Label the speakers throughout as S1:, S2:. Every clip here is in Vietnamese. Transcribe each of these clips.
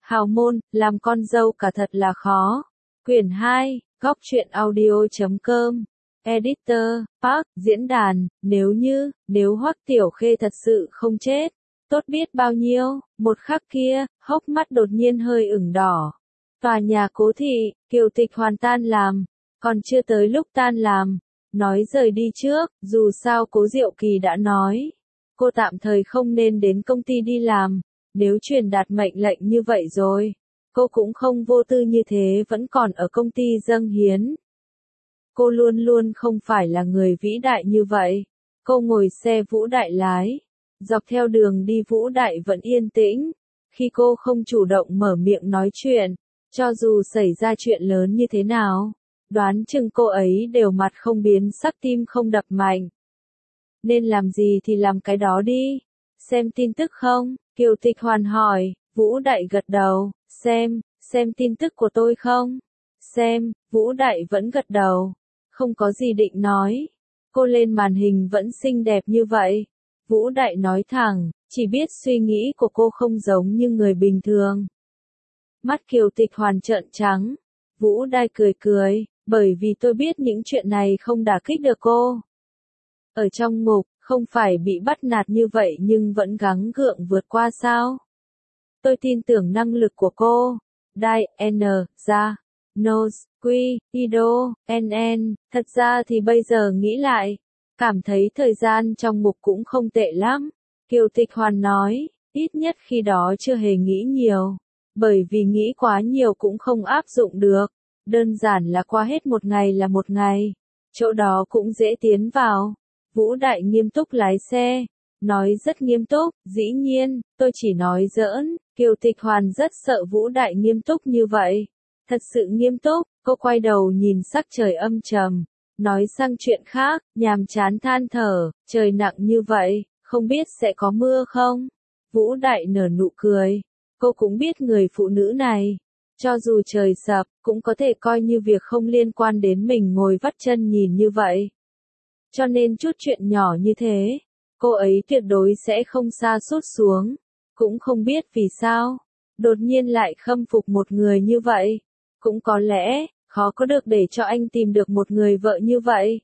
S1: Hào môn, làm con dâu cả thật là khó. Quyển 2, góc truyện audio.com. Editor, Park, diễn đàn, nếu Hoắc Tiểu Khê thật sự không chết, tốt biết bao nhiêu. Một khắc kia, hốc mắt đột nhiên hơi ửng đỏ. Tòa nhà Cố thị, Kiều Tịch Hoàn tan làm, còn chưa tới lúc tan làm, nói rời đi trước, dù sao Cố Diệu Kỳ đã nói, cô tạm thời không nên đến công ty đi làm, nếu truyền đạt mệnh lệnh như vậy rồi, cô cũng không vô tư như thế vẫn còn ở công ty dâng hiến. Cô luôn luôn không phải là người vĩ đại như vậy. Cô ngồi xe Vũ Đại lái, dọc theo đường đi Vũ Đại vẫn yên tĩnh. Khi cô không chủ động mở miệng nói chuyện, cho dù xảy ra chuyện lớn như thế nào, đoán chừng cô ấy đều mặt không biến sắc tim không đập mạnh. Nên làm gì thì làm cái đó đi. Xem tin tức không? Kiều Tịch Hoàn hỏi. Vũ Đại gật đầu. Xem tin tức của tôi không? Xem, Vũ Đại vẫn gật đầu. Không có gì định nói. Cô lên màn hình vẫn xinh đẹp như vậy. Vũ Đại nói thẳng, chỉ biết suy nghĩ của cô không giống như người bình thường. Mắt Kiều Tịch Hoàn trợn trắng. Vũ Đại cười, bởi vì tôi biết những chuyện này không đả kích được cô. Ở trong ngục, không phải bị bắt nạt như vậy nhưng vẫn gắng gượng vượt qua sao? Tôi tin tưởng năng lực của cô. Đai, N, ra, Nose, Quy, Ido, NN, thật ra thì bây giờ nghĩ lại, cảm thấy thời gian trong ngục cũng không tệ lắm. Kiều Tịch Hoàn nói, ít nhất khi đó chưa hề nghĩ nhiều, bởi vì nghĩ quá nhiều cũng không áp dụng được, đơn giản là qua hết một ngày là một ngày, chỗ đó cũng dễ tiến vào. Vũ Đại nghiêm túc lái xe, nói rất nghiêm túc, dĩ nhiên, tôi chỉ nói giỡn. Kiều Tịch Hoàn rất sợ Vũ Đại nghiêm túc như vậy. Thật sự nghiêm túc, cô quay đầu nhìn sắc trời âm trầm, nói sang chuyện khác, nhàm chán than thở, trời nặng như vậy, không biết sẽ có mưa không? Vũ Đại nở nụ cười, cô cũng biết người phụ nữ này, cho dù trời sập, cũng có thể coi như việc không liên quan đến mình ngồi vắt chân nhìn như vậy. Cho nên chút chuyện nhỏ như thế, cô ấy tuyệt đối sẽ không sa sút xuống, cũng không biết vì sao, đột nhiên lại khâm phục một người như vậy. Cũng có lẽ, khó có được để cho anh tìm được một người vợ như vậy.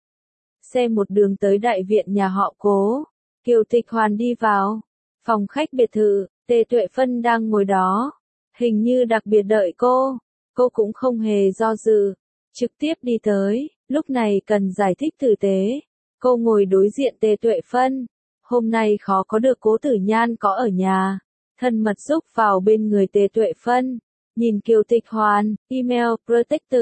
S1: Xe một đường tới đại viện nhà họ Cố, Kiều Tịch Hoàn đi vào, phòng khách biệt thự, Tề Tuệ Phân đang ngồi đó, hình như đặc biệt đợi cô cũng không hề do dự, trực tiếp đi tới, lúc này cần giải thích tử tế, cô ngồi đối diện Tề Tuệ Phân, hôm nay khó có được Cố Tử Nhan có ở nhà, thân mật giúp vào bên người Tề Tuệ Phân. Nhìn Kiều Tịch Hoàn, email protected,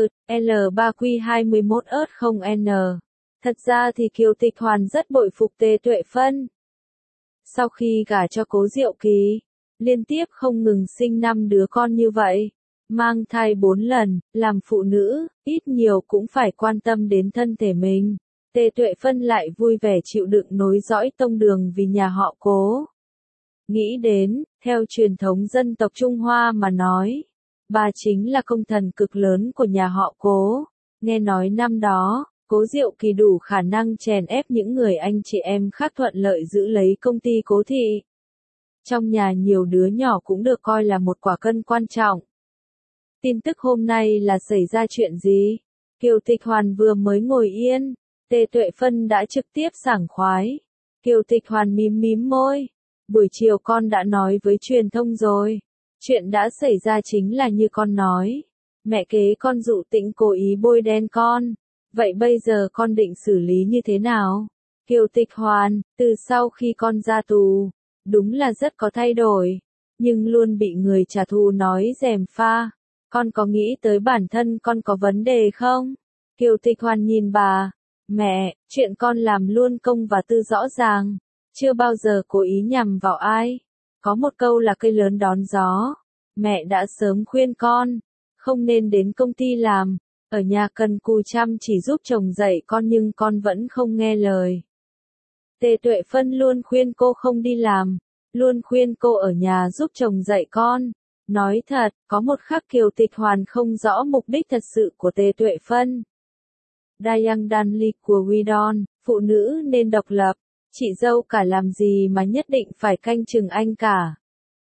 S1: L3Q21-0N. Thật ra thì Kiều Tịch Hoàn rất bội phục Tề Tuệ Phân. Sau khi gả cho Cố Diệu Kỳ, liên tiếp không ngừng sinh 5 đứa con như vậy, mang thai 4 lần, làm phụ nữ, ít nhiều cũng phải quan tâm đến thân thể mình. Tề Tuệ Phân lại vui vẻ chịu đựng nối dõi tông đường vì nhà họ Cố. Nghĩ đến, theo truyền thống dân tộc Trung Hoa mà nói, bà chính là công thần cực lớn của nhà họ Cố. Nghe nói năm đó, Cố Diệu Kỳ đủ khả năng chèn ép những người anh chị em khác thuận lợi giữ lấy công ty Cố thị. Trong nhà nhiều đứa nhỏ cũng được coi là một quả cân quan trọng. Tin tức hôm nay là xảy ra chuyện gì? Kiều Tịch Hoàn vừa mới ngồi yên, Tề Tuệ Phân đã trực tiếp sảng khoái. Kiều Tịch Hoàn mím môi. Buổi chiều con đã nói với truyền thông rồi. Chuyện đã xảy ra chính là như con nói. Mẹ kế con dụ Tĩnh cố ý bôi đen con. Vậy bây giờ con định xử lý như thế nào? Kiều Tịch Hoàn, từ sau khi con ra tù, đúng là rất có thay đổi. Nhưng luôn bị người trả thù nói gièm pha. Con có nghĩ tới bản thân con có vấn đề không? Kiều Tịch Hoàn nhìn bà. Mẹ, chuyện con làm luôn công và tư rõ ràng. Chưa bao giờ cố ý nhằm vào ai. Có một câu là cây lớn đón gió. Mẹ đã sớm khuyên con, không nên đến công ty làm, ở nhà cần cù chăm chỉ giúp chồng dạy con nhưng con vẫn không nghe lời. Tề Tuệ Phân luôn khuyên cô không đi làm, luôn khuyên cô ở nhà giúp chồng dạy con. Nói thật, có một khắc Kiều Tịch Hoàn không rõ mục đích thật sự của Tề Tuệ Phân. Dayang Danli của Widon, phụ nữ nên độc lập, chị dâu cả làm gì mà nhất định phải canh chừng anh cả.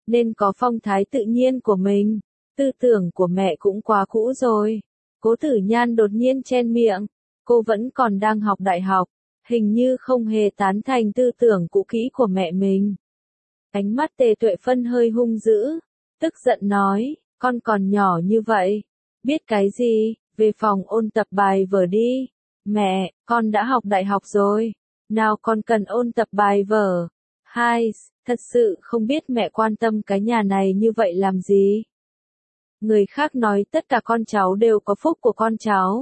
S1: nên có phong thái tự nhiên của mình. Tư tưởng của mẹ cũng quá cũ rồi. Cố Tử Nhan đột nhiên chen miệng. Cô vẫn còn đang học đại học, hình như không hề tán thành tư tưởng cũ kỹ của mẹ mình. Ánh mắt Tề Tuệ Phân hơi hung dữ, tức giận nói, con còn nhỏ như vậy, biết cái gì, về phòng ôn tập bài vở đi. Mẹ, con đã học đại học rồi, nào con cần ôn tập bài vở. Hai, thật sự không biết mẹ quan tâm cái nhà này như vậy làm gì. Người khác nói tất cả con cháu đều có phúc của con cháu.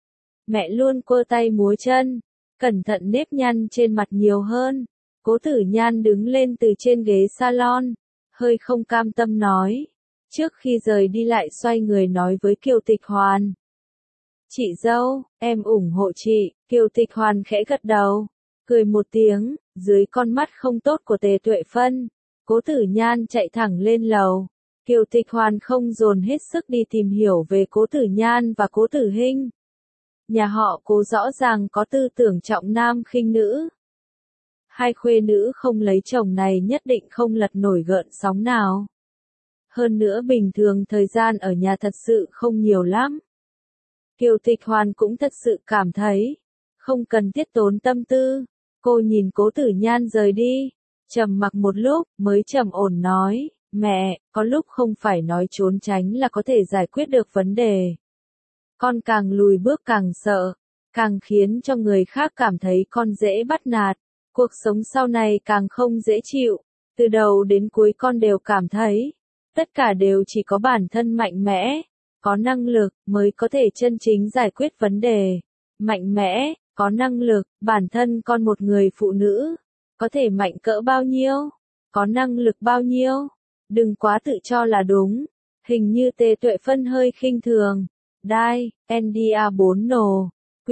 S1: Mẹ luôn quơ tay múa chân, cẩn thận nếp nhăn trên mặt nhiều hơn. Cố Tử Nhan đứng lên từ trên ghế salon, hơi không cam tâm nói. Trước khi rời đi lại xoay người nói với Kiều Tịch Hoàn. Chị dâu, em ủng hộ chị. Kiều Tịch Hoàn khẽ gật đầu, cười một tiếng, dưới con mắt không tốt của Tề Tuệ Phân. Cố Tử Nhan chạy thẳng lên lầu. Kiều Tịch Hoàn không dồn hết sức đi tìm hiểu về Cố Tử Nhan và Cố Tử Hinh. Nhà họ Cố rõ ràng có tư tưởng trọng nam khinh nữ. Hai khuê nữ không lấy chồng này nhất định không lật nổi gợn sóng nào. Hơn nữa bình thường thời gian ở nhà thật sự không nhiều lắm. Kiều Tịch Hoàn cũng thật sự cảm thấy, không cần thiết tốn tâm tư. Cô nhìn Cố Tử Nhan rời đi, trầm mặc một lúc mới trầm ổn nói, mẹ, có lúc không phải nói trốn tránh là có thể giải quyết được vấn đề. Con càng lùi bước càng sợ, càng khiến cho người khác cảm thấy con dễ bắt nạt. Cuộc sống sau này càng không dễ chịu, từ đầu đến cuối con đều cảm thấy, tất cả đều chỉ có bản thân mạnh mẽ, có năng lực mới có thể chân chính giải quyết vấn đề. Mạnh mẽ, có năng lực, bản thân con một người phụ nữ, có thể mạnh cỡ bao nhiêu, có năng lực bao nhiêu, đừng quá tự cho là đúng. Hình như Tề Tuệ Phân hơi khinh thường. Đai, NDA4 nổ,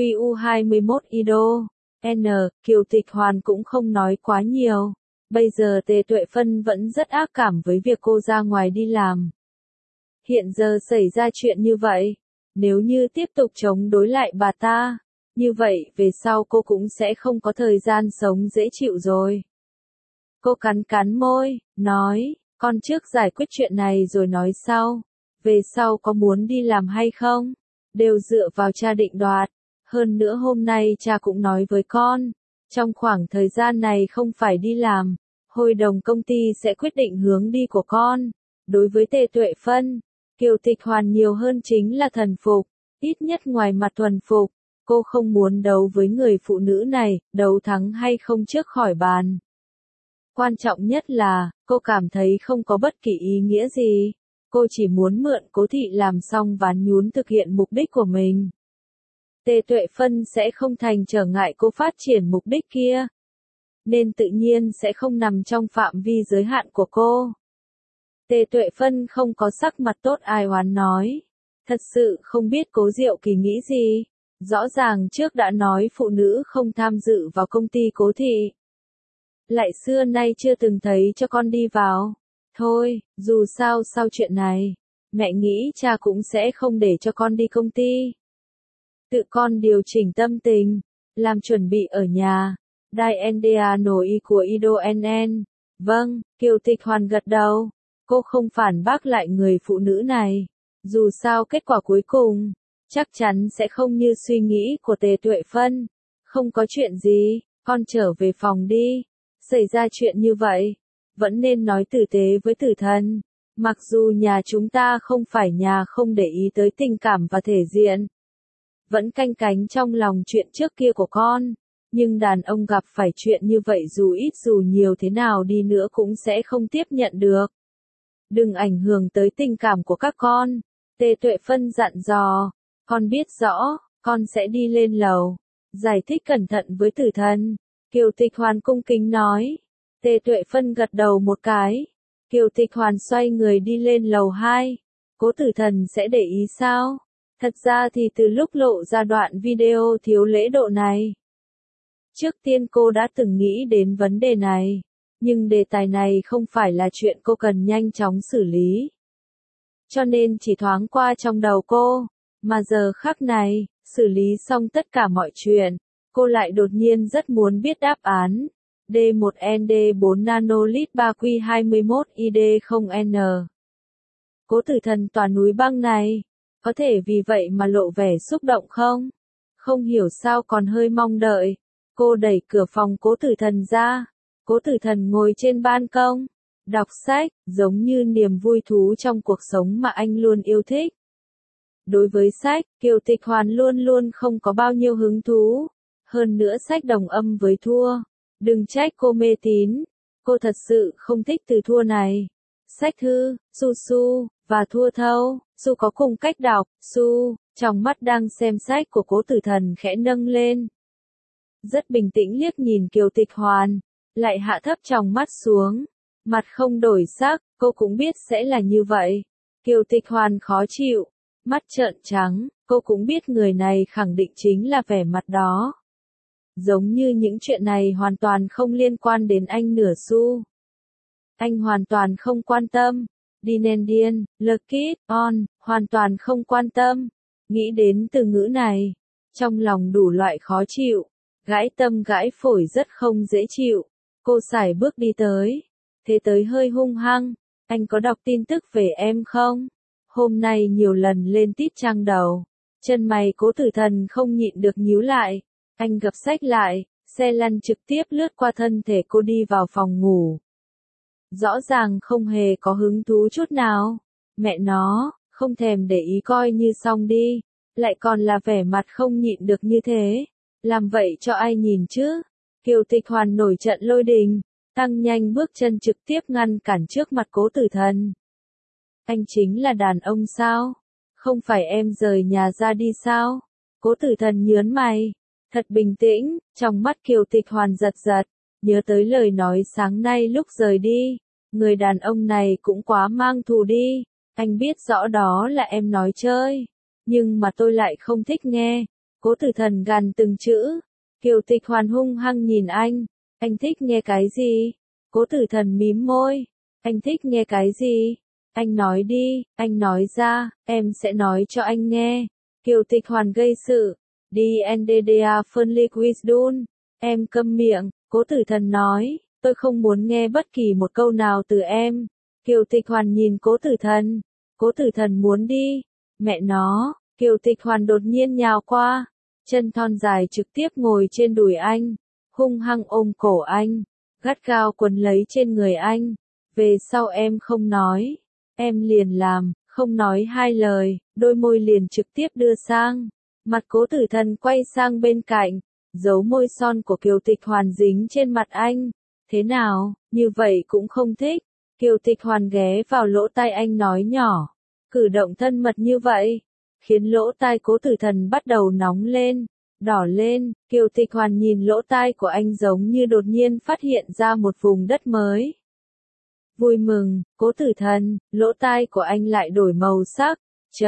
S1: QU21 IDO. Kiều Tịch Hoàn cũng không nói quá nhiều. Bây giờ Tề Tuệ Phân vẫn rất ác cảm với việc cô ra ngoài đi làm. Hiện giờ xảy ra chuyện như vậy, nếu như tiếp tục chống đối lại bà ta, như vậy về sau cô cũng sẽ không có thời gian sống dễ chịu rồi. Cô cắn cắn môi, nói, con trước giải quyết chuyện này rồi nói sau. Về sau có muốn đi làm hay không, đều dựa vào cha định đoạt. Hơn nữa hôm nay cha cũng nói với con, trong khoảng thời gian này không phải đi làm, hội đồng công ty sẽ quyết định hướng đi của con. Đối với Tề Tuệ Phân, Kiều Tịch Hoàn nhiều hơn chính là thần phục, ít nhất ngoài mặt thuần phục. Cô không muốn đấu với người phụ nữ này, đấu thắng hay không trước khỏi bàn. Quan trọng nhất là, cô cảm thấy không có bất kỳ ý nghĩa gì. Cô chỉ muốn mượn Cố thị làm xong ván nhún thực hiện mục đích của mình. Tề Tuệ Phân sẽ không thành trở ngại cô phát triển mục đích kia, nên tự nhiên sẽ không nằm trong phạm vi giới hạn của cô. Tề Tuệ Phân không có sắc mặt tốt ai oán nói. Thật sự không biết Cố Diệu Kỳ nghĩ gì. Rõ ràng trước đã nói phụ nữ không tham dự vào công ty Cố thị. Lại xưa nay chưa từng thấy cho con đi vào. Thôi, dù sao sau chuyện này, mẹ nghĩ cha cũng sẽ không để cho con đi công ty. Tự con điều chỉnh tâm tình, làm chuẩn bị ở nhà. Đai NDA nổi của Ido NN. Vâng, Kiều Tịch Hoàn gật đầu. Cô không phản bác lại người phụ nữ này. Dù sao kết quả cuối cùng, chắc chắn sẽ không như suy nghĩ của Tề Tuệ Phân. Không có chuyện gì, con trở về phòng đi. Xảy ra chuyện như vậy, vẫn nên nói tử tế với tử thần. Mặc dù nhà chúng ta không phải nhà không để ý tới tình cảm và thể diện, vẫn canh cánh trong lòng chuyện trước kia của con, nhưng đàn ông gặp phải chuyện như vậy dù ít dù nhiều thế nào đi nữa cũng sẽ không tiếp nhận được. Đừng ảnh hưởng tới tình cảm của các con. Tề Tuệ Phân dặn dò, con biết rõ, con sẽ đi lên lầu, giải thích cẩn thận với tử thần. Kiều Tịch Hoàn cung kính nói. Tề Tuệ Phân gật đầu một cái. Kiều Tịch Hoàn xoay người đi lên lầu 2. Cố tử thần sẽ để ý sao? Thật ra thì từ lúc lộ ra đoạn video thiếu lễ độ này, trước tiên cô đã từng nghĩ đến vấn đề này, nhưng đề tài này không phải là chuyện cô cần nhanh chóng xử lý. Cho nên chỉ thoáng qua trong đầu cô, mà giờ khắc này, xử lý xong tất cả mọi chuyện, cô lại đột nhiên rất muốn biết đáp án. D1ND4 nanolit 3Q21ID0N. Cố Tử Thần tòa núi băng này, có thể vì vậy mà lộ vẻ xúc động không? Không hiểu sao còn hơi mong đợi. Cô đẩy cửa phòng Cố Tử Thần ra. Cố Tử Thần ngồi trên ban công, đọc sách, giống như niềm vui thú trong cuộc sống mà anh luôn yêu thích. Đối với sách, Kiều Tịch Hoàn luôn luôn không có bao nhiêu hứng thú. Hơn nữa sách đồng âm với thua. Đừng trách cô mê tín. Cô thật sự không thích từ thua này. Sách thư, su su, và thua thâu, su có cùng cách đọc, su, trong mắt đang xem sách của Cố Tử Thần khẽ nâng lên. Rất bình tĩnh liếc nhìn Kiều Tịch Hoàn, lại hạ thấp tròng mắt xuống. Mặt không đổi sắc, cô cũng biết sẽ là như vậy. Kiều Tịch Hoàn khó chịu, mắt trợn trắng, cô cũng biết người này khẳng định chính là vẻ mặt đó. Giống như những chuyện này hoàn toàn không liên quan đến anh nửa xu. Anh hoàn toàn không quan tâm. Dinendian, Lekit, on, hoàn toàn không quan tâm. Nghĩ đến từ ngữ này, trong lòng đủ loại khó chịu. Gãi tâm gãi phổi rất không dễ chịu. Cô sải bước đi tới. Thế tới hơi hung hăng. Anh có đọc tin tức về em không? Hôm nay nhiều lần lên tít trang đầu. Chân mày Cố Tử Thần không nhịn được nhíu lại. Anh gập sách lại, xe lăn trực tiếp lướt qua thân thể cô đi vào phòng ngủ. Rõ ràng không hề có hứng thú chút nào. Mẹ nó, không thèm để ý coi như xong đi. Lại còn là vẻ mặt không nhịn được như thế. Làm vậy cho ai nhìn chứ? Kiều Tịch Hoàn nổi trận lôi đình, tăng nhanh bước chân trực tiếp ngăn cản trước mặt Cố Tử Thần. Anh chính là đàn ông sao? Không phải em rời nhà ra đi sao? Cố Tử Thần nhớn mày, thật bình tĩnh, trong mắt Kiều Tịch Hoàn giật giật, nhớ tới lời nói sáng nay lúc rời đi. Người đàn ông này cũng quá mang thù đi, anh biết rõ đó là em nói chơi, nhưng mà tôi lại không thích nghe. Cố Tử Thần gằn từng chữ. Kiều Tịch Hoàn hung hăng nhìn anh thích nghe cái gì? Cố Tử Thần mím môi, anh thích nghe cái gì? Anh nói đi, anh nói ra, em sẽ nói cho anh nghe. Kiều Tịch Hoàn gây sự, DNDDA phân liquid. Em câm miệng, Cố Tử Thần nói, tôi không muốn nghe bất kỳ một câu nào từ em. Kiều Tịch Hoàn nhìn Cố Tử Thần. Cố Tử Thần muốn đi. Mẹ nó, Kiều Tịch Hoàn đột nhiên nhào qua. Chân thon dài trực tiếp ngồi trên đùi anh. Hung hăng ôm cổ anh. Gắt gao quấn lấy trên người anh. Về sau em không nói. Em liền làm, không nói hai lời, đôi môi liền trực tiếp đưa sang. Mặt Cố Tử Thần quay sang bên cạnh. Dấu môi son của Kiều Tịch Hoàn dính trên mặt anh. Thế nào, như vậy cũng không thích. Kiều Tịch Hoàn ghé vào lỗ tai anh nói nhỏ. Cử động thân mật như vậy, khiến lỗ tai Cố Tử Thần bắt đầu nóng lên, đỏ lên. Kiều Tịch Hoàn nhìn lỗ tai của anh giống như đột nhiên phát hiện ra một vùng đất mới. Vui mừng, Cố Tử Thần, lỗ tai của anh lại đổi màu sắc.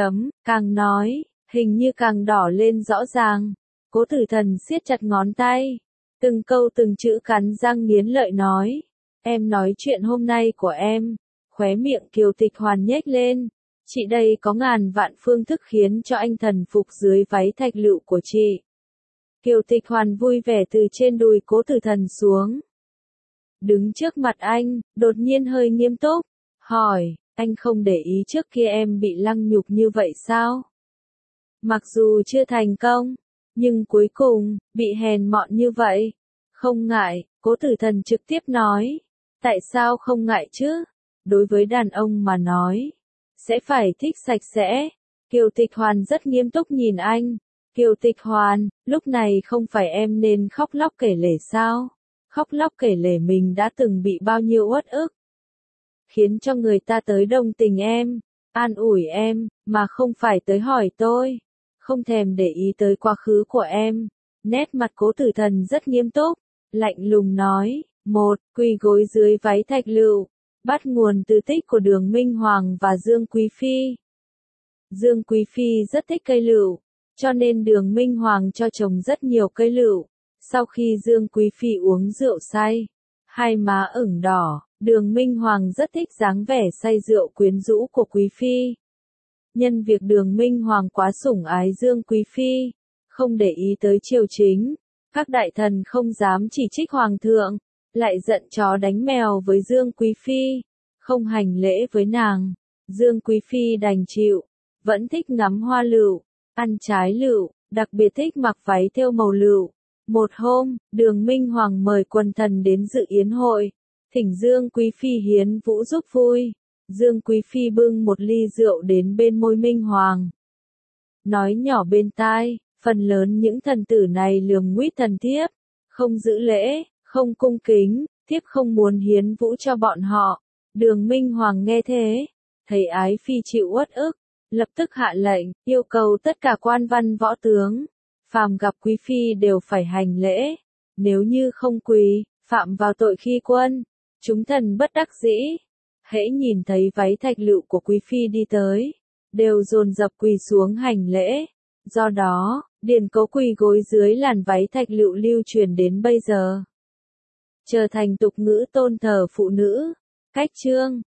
S1: Càng nói, hình như càng đỏ lên rõ ràng. Cố Tử Thần siết chặt ngón tay. Từng câu từng chữ cắn răng nghiến lợi nói. Em nói chuyện hôm nay của em. Khóe miệng Kiều Tịch Hoàn nhếch lên. Chị đây có ngàn vạn phương thức khiến cho anh thần phục dưới váy thạch lựu của chị. Kiều Tịch Hoàn vui vẻ từ trên đùi Cố Tử Thần xuống. Đứng trước mặt anh, đột nhiên hơi nghiêm túc. Hỏi, anh không để ý trước kia em bị lăng nhục như vậy sao? Mặc dù chưa thành công, nhưng cuối cùng, bị hèn mọn như vậy. Không ngại, Cố Tử Thần trực tiếp nói. Tại sao không ngại chứ? Đối với đàn ông mà nói, sẽ phải thích sạch sẽ. Kiều Tịch Hoàn rất nghiêm túc nhìn anh. Kiều Tịch Hoàn, lúc này không phải em nên khóc lóc kể lể sao? Khóc lóc kể lể mình đã từng bị bao nhiêu uất ức. Khiến cho người ta tới đồng tình em, an ủi em, mà không phải tới hỏi tôi. Không thèm để ý tới quá khứ của em. Nét mặt Cố Tử Thần rất nghiêm túc, lạnh lùng nói. Quỳ gối dưới váy thạch lựu. Bắt nguồn từ tích của Đường Minh Hoàng và Dương Quý Phi. Dương Quý Phi rất thích cây lựu, cho nên Đường Minh Hoàng cho trồng rất nhiều cây lựu. Sau khi Dương Quý Phi uống rượu say, hai má ửng đỏ, Đường Minh Hoàng rất thích dáng vẻ say rượu quyến rũ của Quý Phi. Nhân việc Đường Minh Hoàng quá sủng ái Dương Quý Phi, không để ý tới triều chính, các đại thần không dám chỉ trích Hoàng thượng, lại giận chó đánh mèo với Dương Quý Phi, không hành lễ với nàng. Dương Quý Phi đành chịu, vẫn thích ngắm hoa lựu, ăn trái lựu, đặc biệt thích mặc váy thêu màu lựu. Một hôm, Đường Minh Hoàng mời quần thần đến dự yến hội, thỉnh Dương Quý Phi hiến vũ giúp vui. Dương Quý Phi bưng một ly rượu đến bên môi Minh Hoàng, nói nhỏ bên tai, phần lớn những thần tử này lườm nguýt thần thiếp, không giữ lễ, không cung kính, thiếp không muốn hiến vũ cho bọn họ. Đường Minh Hoàng nghe thế, thấy Ái Phi chịu uất ức, lập tức hạ lệnh, yêu cầu tất cả quan văn võ tướng, phàm gặp quý phi đều phải hành lễ, nếu như không quỳ, phạm vào tội khi quân. Chúng thần bất đắc dĩ, hễ nhìn thấy váy thạch lựu của quý phi đi tới, đều dồn dập quỳ xuống hành lễ. Do đó, điển cố quỳ gối dưới làn váy thạch lựu lưu truyền đến bây giờ, trở thành tục ngữ tôn thờ phụ nữ. Cách chương